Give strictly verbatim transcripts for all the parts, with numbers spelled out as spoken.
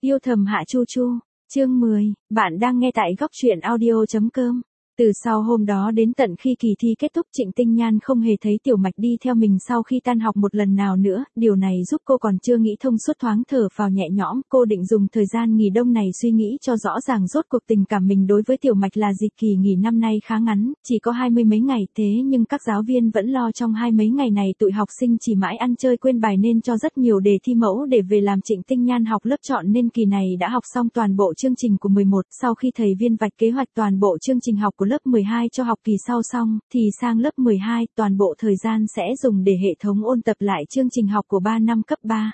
Yêu thầm Hạ Chu Chu, chương mười, bạn đang nghe tại góc truyện audio chấm com. Từ sau hôm đó đến tận khi kỳ thi kết thúc, Trịnh Tinh Nhan không hề thấy Tiểu Mạch đi theo mình sau khi tan học một lần nào nữa, điều này giúp cô còn chưa nghĩ thông suốt thoáng thở phào nhẹ nhõm. Cô định dùng thời gian nghỉ đông này suy nghĩ cho rõ ràng rốt cuộc tình cảm mình đối với Tiểu Mạch là gì. Kỳ nghỉ năm nay khá ngắn, chỉ có hai mươi mấy ngày, thế nhưng các giáo viên vẫn lo trong hai mấy ngày này tụi học sinh chỉ mãi ăn chơi quên bài nên cho rất nhiều đề thi mẫu để về làm. Trịnh Tinh Nhan học lớp chọn nên kỳ này đã học xong toàn bộ chương trình của mười một, sau khi thầy Viên vạch kế hoạch toàn bộ chương trình học của lớp mười hai cho học kỳ sau xong, thì sang lớp mười hai, toàn bộ thời gian sẽ dùng để hệ thống ôn tập lại chương trình học của ba năm cấp ba.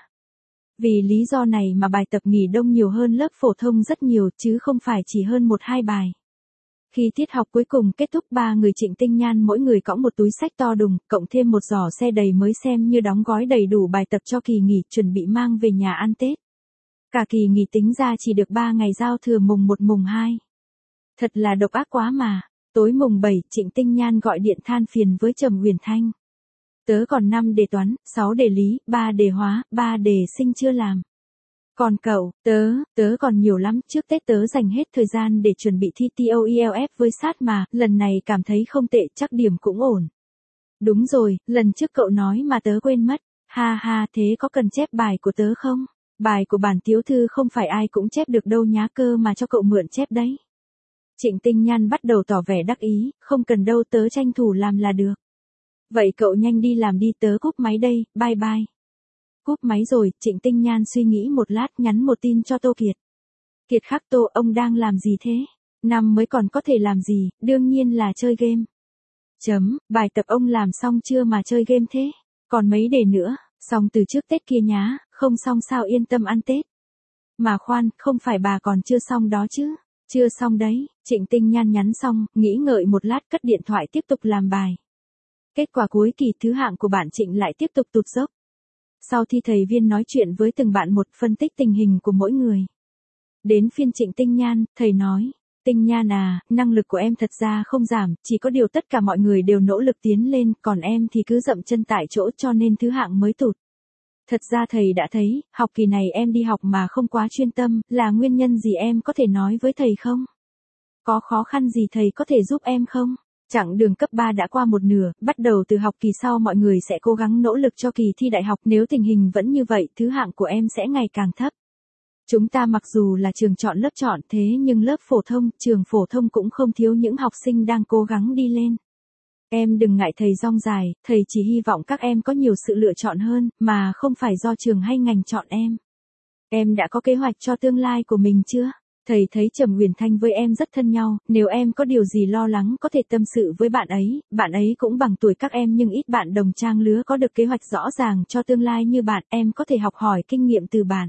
Vì lý do này mà bài tập nghỉ đông nhiều hơn lớp phổ thông rất nhiều, chứ không phải chỉ hơn một hai bài. Khi tiết học cuối cùng kết thúc, ba người Trịnh Tinh Nhan mỗi người cõng một túi sách to đùng, cộng thêm một giỏ xe đầy mới xem như đóng gói đầy đủ bài tập cho kỳ nghỉ, chuẩn bị mang về nhà ăn Tết. Cả kỳ nghỉ tính ra chỉ được ba ngày, giao thừa mùng một mùng hai. Thật là độc ác quá mà. Tối mùng bảy, Trịnh Tinh Nhan gọi điện than phiền với Trầm Huyền Thanh. Tớ còn năm đề toán, sáu đề lý, ba đề hóa, ba đề sinh chưa làm. Còn cậu, tớ, tớ còn nhiều lắm, trước Tết tớ dành hết thời gian để chuẩn bị thi tê ô e lờ ép với sát mà, lần này cảm thấy không tệ, chắc điểm cũng ổn. Đúng rồi, lần trước cậu nói mà tớ quên mất, ha ha, thế có cần chép bài của tớ không? Bài của bản tiểu thư không phải ai cũng chép được đâu nhá, cơ mà cho cậu mượn chép đấy. Trịnh Tinh Nhan bắt đầu tỏ vẻ đắc ý, không cần đâu, tớ tranh thủ làm là được. Vậy cậu nhanh đi làm đi, tớ cúp máy đây, bye bye. Cúp máy rồi, Trịnh Tinh Nhan suy nghĩ một lát, nhắn một tin cho Tô Kiệt. Kiệt khắc Tô, ông đang làm gì thế? Năm mới còn có thể làm gì, đương nhiên là chơi game. Chấm, bài tập ông làm xong chưa mà chơi game thế? Còn mấy đề nữa, xong từ trước Tết kia nhá, không xong sao yên tâm ăn Tết. Mà khoan, không phải bà còn chưa xong đó chứ? Chưa xong đấy. Trịnh Tinh Nhan nhắn xong, nghĩ ngợi một lát, cất điện thoại tiếp tục làm bài. Kết quả cuối kỳ thứ hạng của bạn Trịnh lại tiếp tục tụt dốc. Sau thi thầy Viên nói chuyện với từng bạn một, phân tích tình hình của mỗi người. Đến phiên Trịnh Tinh Nhan, thầy nói, Tinh Nhan à, năng lực của em thật ra không giảm, chỉ có điều tất cả mọi người đều nỗ lực tiến lên, còn em thì cứ dậm chân tại chỗ cho nên thứ hạng mới tụt. Thật ra thầy đã thấy, học kỳ này em đi học mà không quá chuyên tâm, là nguyên nhân gì em có thể nói với thầy không? Có khó khăn gì thầy có thể giúp em không? Chặng đường cấp ba đã qua một nửa, bắt đầu từ học kỳ sau mọi người sẽ cố gắng nỗ lực cho kỳ thi đại học, nếu tình hình vẫn như vậy, thứ hạng của em sẽ ngày càng thấp. Chúng ta mặc dù là trường chọn lớp chọn, thế nhưng lớp phổ thông, trường phổ thông cũng không thiếu những học sinh đang cố gắng đi lên. Em đừng ngại thầy rong dài, thầy chỉ hy vọng các em có nhiều sự lựa chọn hơn, mà không phải do trường hay ngành chọn em. Em đã có kế hoạch cho tương lai của mình chưa? Thầy thấy Trầm Huyền Thanh với em rất thân nhau, nếu em có điều gì lo lắng có thể tâm sự với bạn ấy, bạn ấy cũng bằng tuổi các em nhưng ít bạn đồng trang lứa có được kế hoạch rõ ràng cho tương lai như bạn, em có thể học hỏi kinh nghiệm từ bạn.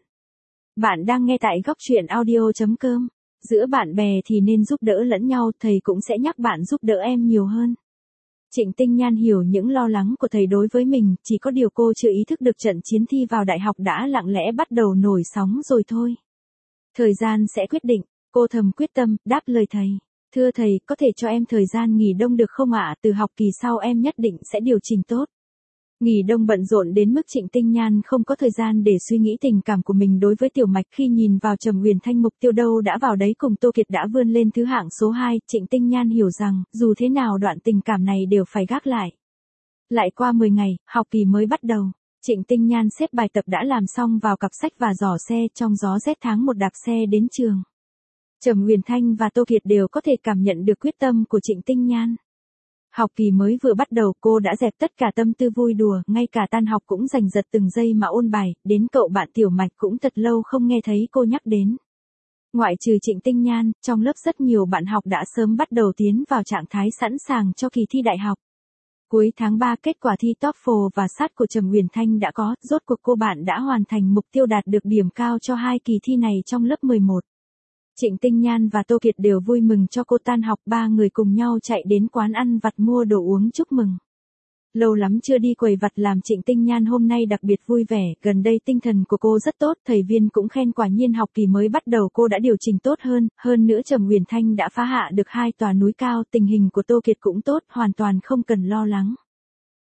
Bạn đang nghe tại góc truyện audio chấm com. Giữa bạn bè thì nên giúp đỡ lẫn nhau, thầy cũng sẽ nhắc bạn giúp đỡ em nhiều hơn. Trịnh Tinh Nhan hiểu những lo lắng của thầy đối với mình, chỉ có điều cô chưa ý thức được trận chiến thi vào đại học đã lặng lẽ bắt đầu nổi sóng rồi thôi. Thời gian sẽ quyết định, cô thầm quyết tâm, đáp lời thầy. Thưa thầy, có thể cho em thời gian nghỉ đông được không ạ? Từ học kỳ sau em nhất định sẽ điều chỉnh tốt. Nghỉ đông bận rộn đến mức Trịnh Tinh Nhan không có thời gian để suy nghĩ tình cảm của mình đối với Tiểu Mạch. Khi nhìn vào Trầm Huyền Thanh, mục tiêu đâu đã vào đấy, cùng Tô Kiệt đã vươn lên thứ hạng số hai, Trịnh Tinh Nhan hiểu rằng, dù thế nào đoạn tình cảm này đều phải gác lại. Lại qua mười ngày, học kỳ mới bắt đầu. Trịnh Tinh Nhan xếp bài tập đã làm xong vào cặp sách và giỏ xe, trong gió rét tháng một đạp xe đến trường. Trầm Huyền Thanh và Tô Kiệt đều có thể cảm nhận được quyết tâm của Trịnh Tinh Nhan. Học kỳ mới vừa bắt đầu, cô đã dẹp tất cả tâm tư vui đùa, ngay cả tan học cũng giành giật từng giây mà ôn bài, đến cậu bạn Tiểu Mạch cũng thật lâu không nghe thấy cô nhắc đến. Ngoại trừ Trịnh Tinh Nhan, trong lớp rất nhiều bạn học đã sớm bắt đầu tiến vào trạng thái sẵn sàng cho kỳ thi đại học. Cuối tháng ba, kết quả thi TOEFL và sát của Trầm Huyền Thanh đã có, rốt cuộc cô bạn đã hoàn thành mục tiêu đạt được điểm cao cho hai kỳ thi này trong lớp mười một. Trịnh Tinh Nhan và Tô Kiệt đều vui mừng cho cô tan học, ba người cùng nhau chạy đến quán ăn vặt mua đồ uống chúc mừng. Lâu lắm chưa đi quầy vặt làm Trịnh Tinh Nhan hôm nay đặc biệt vui vẻ, gần đây tinh thần của cô rất tốt, thầy Viên cũng khen quả nhiên học kỳ mới bắt đầu cô đã điều chỉnh tốt hơn, hơn nữa Trầm Huyền Thanh đã phá hạ được hai tòa núi cao, tình hình của Tô Kiệt cũng tốt, hoàn toàn không cần lo lắng.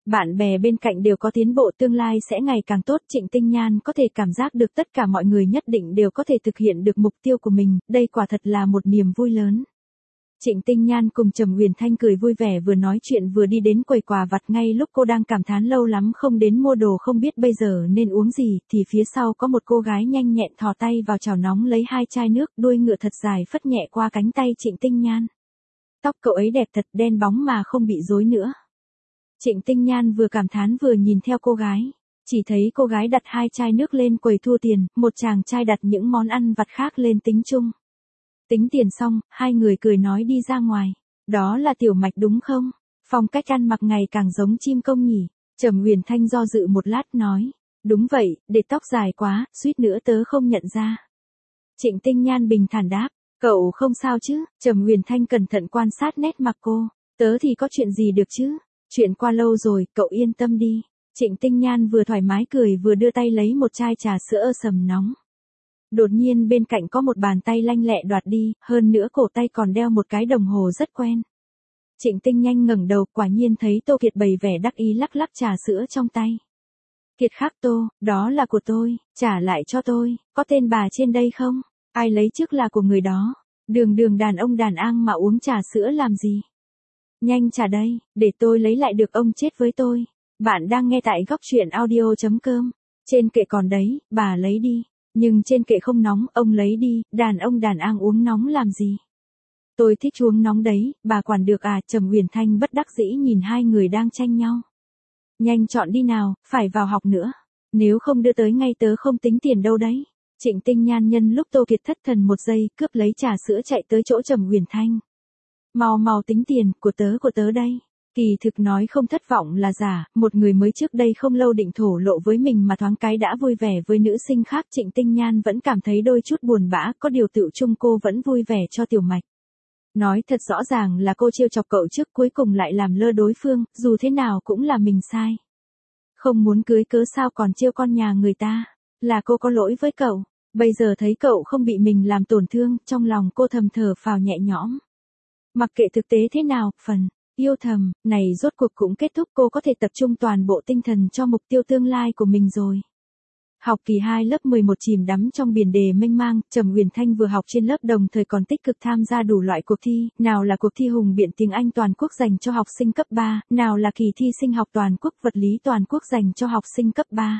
Bạn bè bên cạnh đều có tiến bộ, tương lai sẽ ngày càng tốt. Trịnh Tinh Nhan có thể cảm giác được tất cả mọi người nhất định đều có thể thực hiện được mục tiêu của mình, đây quả thật là một niềm vui lớn. Trịnh Tinh Nhan cùng Trầm Huyền Thanh cười vui vẻ vừa nói chuyện vừa đi đến quầy quà vặt. Ngay lúc cô đang cảm thán lâu lắm không đến mua đồ không biết bây giờ nên uống gì, thì phía sau có một cô gái nhanh nhẹn thò tay vào chảo nóng lấy hai chai nước, đuôi ngựa thật dài phất nhẹ qua cánh tay Trịnh Tinh Nhan. Tóc cậu ấy đẹp thật, đen bóng mà không bị rối nữa. Trịnh Tinh Nhan vừa cảm thán vừa nhìn theo cô gái. Chỉ thấy cô gái đặt hai chai nước lên quầy thu tiền, một chàng trai đặt những món ăn vặt khác lên tính chung. Tính tiền xong, hai người cười nói đi ra ngoài. Đó là Tiểu Mạch đúng không? Phong cách ăn mặc ngày càng giống chim công nhỉ. Trầm Huyền Thanh do dự một lát nói. Đúng vậy, để tóc dài quá, suýt nữa tớ không nhận ra. Trịnh Tinh Nhan bình thản đáp. Cậu không sao chứ? Trầm Huyền Thanh cẩn thận quan sát nét mặt cô. Tớ thì có chuyện gì được chứ? Chuyện qua lâu rồi, cậu yên tâm đi. Trịnh Tinh Nhan vừa thoải mái cười vừa đưa tay lấy một chai trà sữa ơ sầm nóng. Đột nhiên bên cạnh có một bàn tay lanh lẹ đoạt đi, hơn nữa cổ tay còn đeo một cái đồng hồ rất quen. Trịnh Tinh Nhan ngẩng đầu, quả nhiên thấy Tô Kiệt bày vẻ đắc ý lắc lắc trà sữa trong tay. Kiệt Khắc Tô, đó là của tôi, trả lại cho tôi, có tên bà trên đây không? Ai lấy trước là của người đó. Đường đường đàn ông đàn an mà uống trà sữa làm gì? Nhanh trả đây, để tôi lấy lại được ông chết với tôi. Bạn đang nghe tại góc truyện audio chấm com. Trên kệ còn đấy, bà lấy đi. Nhưng trên kệ không nóng, ông lấy đi, đàn ông đàn an uống nóng làm gì? Tôi thích uống nóng đấy, bà quản được à? Trầm Huyền Thanh bất đắc dĩ nhìn hai người đang tranh nhau. Nhanh chọn đi nào, phải vào học nữa. Nếu không đưa tới ngay tớ không tính tiền đâu đấy. Trịnh Tinh Nhan nhân lúc Tô Kiệt thất thần một giây, cướp lấy trà sữa chạy tới chỗ Trầm Huyền Thanh. Mau mau tính tiền, của tớ của tớ đây. Kỳ thực nói không thất vọng là giả, một người mới trước đây không lâu định thổ lộ với mình mà thoáng cái đã vui vẻ với nữ sinh khác. Trịnh Tinh Nhan vẫn cảm thấy đôi chút buồn bã, có điều tựu chung cô vẫn vui vẻ cho Tiểu Mạch. Nói thật rõ ràng là cô trêu chọc cậu trước cuối cùng lại làm lơ đối phương, dù thế nào cũng là mình sai. Không muốn cưới cớ sao còn trêu con nhà người ta, là cô có lỗi với cậu. Bây giờ thấy cậu không bị mình làm tổn thương, trong lòng cô thầm thở phào nhẹ nhõm. Mặc kệ thực tế thế nào, phần yêu thầm này rốt cuộc cũng kết thúc, cô có thể tập trung toàn bộ tinh thần cho mục tiêu tương lai của mình rồi. Học kỳ hai lớp mười một chìm đắm trong biển đề mênh mang, Trầm Huyền Thanh vừa học trên lớp đồng thời còn tích cực tham gia đủ loại cuộc thi, nào là cuộc thi hùng biện tiếng Anh toàn quốc dành cho học sinh cấp ba, nào là kỳ thi sinh học toàn quốc vật lý toàn quốc dành cho học sinh cấp ba.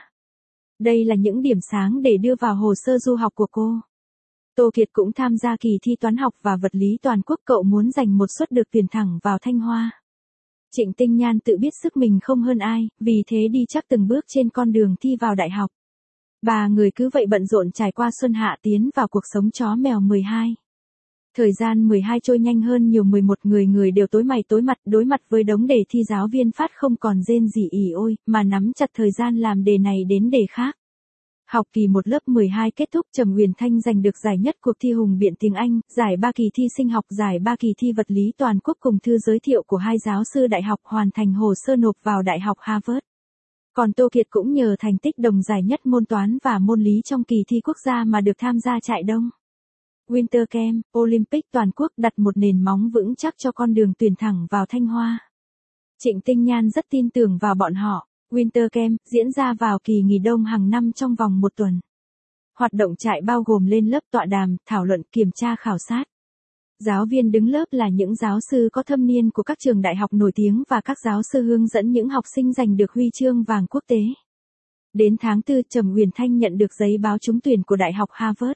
Đây là những điểm sáng để đưa vào hồ sơ du học của cô. Tô Kiệt cũng tham gia kỳ thi toán học và vật lý toàn quốc, cậu muốn giành một suất được tuyển thẳng vào Thanh Hoa. Trịnh Tinh Nhan tự biết sức mình không hơn ai, vì thế đi chắc từng bước trên con đường thi vào đại học. Ba người cứ vậy bận rộn trải qua xuân hạ tiến vào cuộc sống chó mèo mười hai. Thời gian mười hai trôi nhanh hơn nhiều, mười một người người đều tối mày tối mặt đối mặt với đống đề thi, giáo viên phát không còn rên rỉ ỉ ôi, mà nắm chặt thời gian làm đề này đến đề khác. Học kỳ một lớp mười hai kết thúc, Trầm Huyền Thanh giành được giải nhất cuộc thi hùng biện tiếng Anh, giải ba kỳ thi sinh học, giải ba kỳ thi vật lý toàn quốc cùng thư giới thiệu của hai giáo sư đại học, hoàn thành hồ sơ nộp vào Đại học Harvard. Còn Tô Kiệt cũng nhờ thành tích đồng giải nhất môn toán và môn lý trong kỳ thi quốc gia mà được tham gia trại đông. Winter Camp, Olympic toàn quốc đặt một nền móng vững chắc cho con đường tuyển thẳng vào Thanh Hoa. Trịnh Tinh Nhan rất tin tưởng vào bọn họ. Winter Camp diễn ra vào kỳ nghỉ đông hàng năm trong vòng một tuần. Hoạt động trại bao gồm lên lớp tọa đàm, thảo luận, kiểm tra khảo sát. Giáo viên đứng lớp là những giáo sư có thâm niên của các trường đại học nổi tiếng và các giáo sư hướng dẫn những học sinh giành được huy chương vàng quốc tế. Đến tháng tư, Trầm Huyền Thanh nhận được giấy báo trúng tuyển của Đại học Harvard.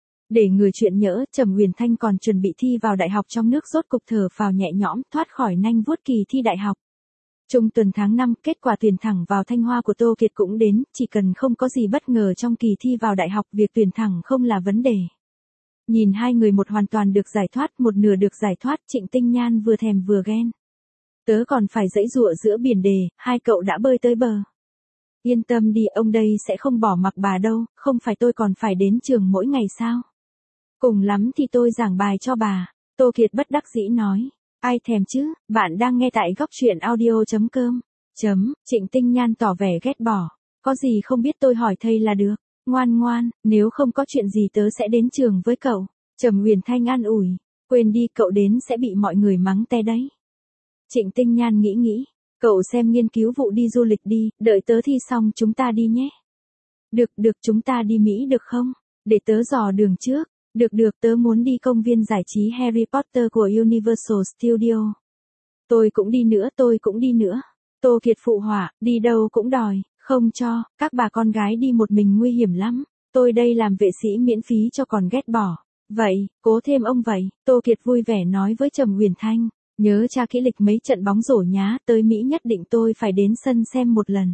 Để người chuyện nhỡ, Trầm Huyền Thanh còn chuẩn bị thi vào đại học trong nước, rốt cục thở phào nhẹ nhõm, thoát khỏi nanh vuốt kỳ thi đại học. Trung tuần tháng năm, kết quả tuyển thẳng vào Thanh Hoa của Tô Kiệt cũng đến, chỉ cần không có gì bất ngờ trong kỳ thi vào đại học, việc tuyển thẳng không là vấn đề. Nhìn hai người, một hoàn toàn được giải thoát, một nửa được giải thoát, Trịnh Tinh Nhan vừa thèm vừa ghen. Tớ còn phải giãy giụa giữa biển đề, hai cậu đã bơi tới bờ. Yên tâm đi, ông đây sẽ không bỏ mặc bà đâu, không phải tôi còn phải đến trường mỗi ngày sao? Cùng lắm thì tôi giảng bài cho bà, Tô Kiệt bất đắc dĩ nói. Ai thèm chứ, bạn đang nghe tại góc truyện audio chấm com. Chấm, Trịnh Tinh Nhan tỏ vẻ ghét bỏ. Có gì không biết tôi hỏi thầy là được. Ngoan ngoan, nếu không có chuyện gì tớ sẽ đến trường với cậu. Trầm Huyền Thanh an ủi. Quên đi, cậu đến sẽ bị mọi người mắng te đấy. Trịnh Tinh Nhan nghĩ nghĩ. Cậu xem nghiên cứu vụ đi du lịch đi, đợi tớ thi xong chúng ta đi nhé. Được, được, chúng ta đi Mỹ được không? Để tớ dò đường trước. Được được, tớ muốn đi công viên giải trí Harry Potter của Universal Studio. Tôi cũng đi nữa, tôi cũng đi nữa. Tô Kiệt phụ họa, đi đâu cũng đòi, không cho, các bà con gái đi một mình nguy hiểm lắm. Tôi đây làm vệ sĩ miễn phí cho còn ghét bỏ. Vậy, cố thêm ông vậy, Tô Kiệt vui vẻ nói với Trầm Huyền Thanh. Nhớ tra kỹ lịch mấy trận bóng rổ nhá, tới Mỹ nhất định tôi phải đến sân xem một lần.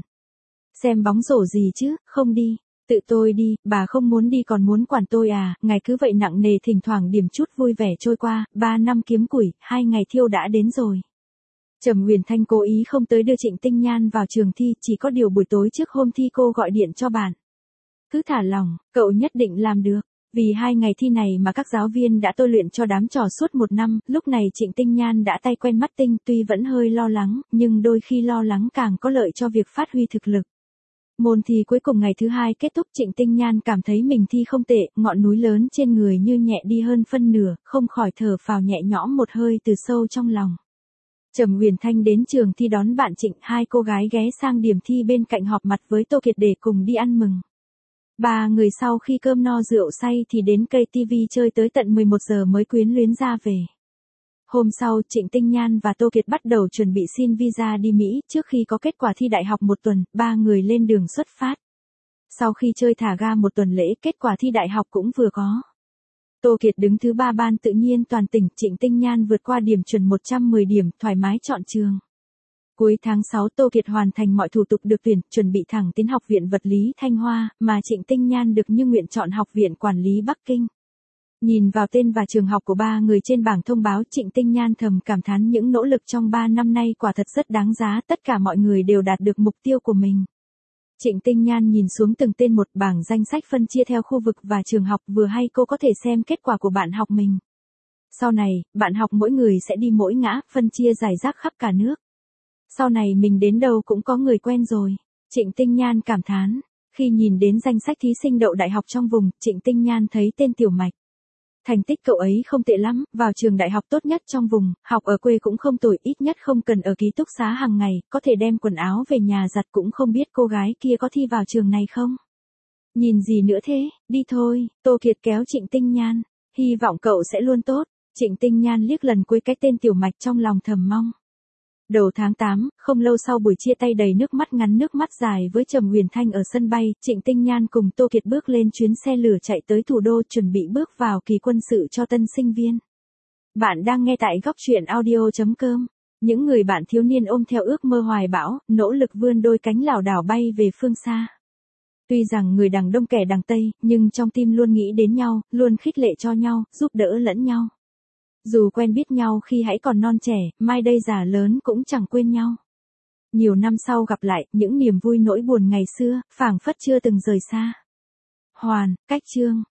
Xem bóng rổ gì chứ, không đi. Tự tôi đi, bà không muốn đi còn muốn quản tôi à, ngày cứ vậy nặng nề thỉnh thoảng điểm chút vui vẻ trôi qua, ba năm kiếm củi, hai ngày thiêu đã đến rồi. Trầm Huyền Thanh cố ý không tới đưa Trịnh Tinh Nhan vào trường thi, chỉ có điều buổi tối trước hôm thi cô gọi điện cho bạn. Cứ thả lỏng, cậu nhất định làm được. Vì hai ngày thi này mà các giáo viên đã tôi luyện cho đám trò suốt một năm, lúc này Trịnh Tinh Nhan đã tay quen mắt tinh, tuy vẫn hơi lo lắng, nhưng đôi khi lo lắng càng có lợi cho việc phát huy thực lực. Môn thi cuối cùng ngày thứ hai kết thúc, Trịnh Tinh Nhan cảm thấy mình thi không tệ, ngọn núi lớn trên người như nhẹ đi hơn phân nửa, không khỏi thở phào nhẹ nhõm một hơi từ sâu trong lòng. Trầm Huyền Thanh đến trường thi đón bạn Trịnh, hai cô gái ghé sang điểm thi bên cạnh họp mặt với Tô Kiệt để cùng đi ăn mừng. Ba người sau khi cơm no rượu say thì đến ca tê vê chơi tới tận mười một giờ mới quyến luyến ra về. Hôm sau, Trịnh Tinh Nhan và Tô Kiệt bắt đầu chuẩn bị xin visa đi Mỹ, trước khi có kết quả thi đại học một tuần, ba người lên đường xuất phát. Sau khi chơi thả ga một tuần lễ, kết quả thi đại học cũng vừa có. Tô Kiệt đứng thứ ba ban tự nhiên toàn tỉnh, Trịnh Tinh Nhan vượt qua điểm chuẩn một trăm mười điểm, thoải mái chọn trường. Cuối tháng sáu, Tô Kiệt hoàn thành mọi thủ tục được tuyển, chuẩn bị thẳng tiến Học viện Vật lý Thanh Hoa, mà Trịnh Tinh Nhan được như nguyện chọn Học viện Quản lý Bắc Kinh. Nhìn vào tên và trường học của ba người trên bảng thông báo, Trịnh Tinh Nhan thầm cảm thán những nỗ lực trong ba năm nay quả thật rất đáng giá, tất cả mọi người đều đạt được mục tiêu của mình. Trịnh Tinh Nhan nhìn xuống từng tên một, bảng danh sách phân chia theo khu vực và trường học, vừa hay cô có thể xem kết quả của bạn học mình. Sau này, bạn học mỗi người sẽ đi mỗi ngã, phân chia rải rác khắp cả nước. Sau này mình đến đâu cũng có người quen rồi. Trịnh Tinh Nhan cảm thán. Khi nhìn đến danh sách thí sinh đậu đại học trong vùng, Trịnh Tinh Nhan thấy tên Tiểu Mạch. Thành tích cậu ấy không tệ lắm, vào trường đại học tốt nhất trong vùng, học ở quê cũng không tồi, ít nhất không cần ở ký túc xá hàng ngày, có thể đem quần áo về nhà giặt, cũng không biết cô gái kia có thi vào trường này không. Nhìn gì nữa thế, đi thôi. Tô Kiệt kéo Trịnh Tinh Nhan. Hy vọng cậu sẽ luôn tốt. Trịnh Tinh Nhan liếc lần cuối cái tên Tiểu Mạch trong lòng thầm mong. Đầu tháng tám, không lâu sau buổi chia tay đầy nước mắt ngắn nước mắt dài với Trầm Huyền Thanh ở sân bay, Trịnh Tinh Nhan cùng Tô Kiệt bước lên chuyến xe lửa chạy tới thủ đô, chuẩn bị bước vào kỳ quân sự cho tân sinh viên. Bạn đang nghe tại góc truyện audio chấm com. Những người bạn thiếu niên ôm theo ước mơ hoài bão, nỗ lực vươn đôi cánh lảo đảo bay về phương xa. Tuy rằng người đằng đông kẻ đằng tây, nhưng trong tim luôn nghĩ đến nhau, luôn khích lệ cho nhau, giúp đỡ lẫn nhau. Dù quen biết nhau khi hãy còn non trẻ, mai đây già lớn cũng chẳng quên nhau. Nhiều năm sau gặp lại, những niềm vui nỗi buồn ngày xưa, phảng phất chưa từng rời xa. Hoàn, Cách Chương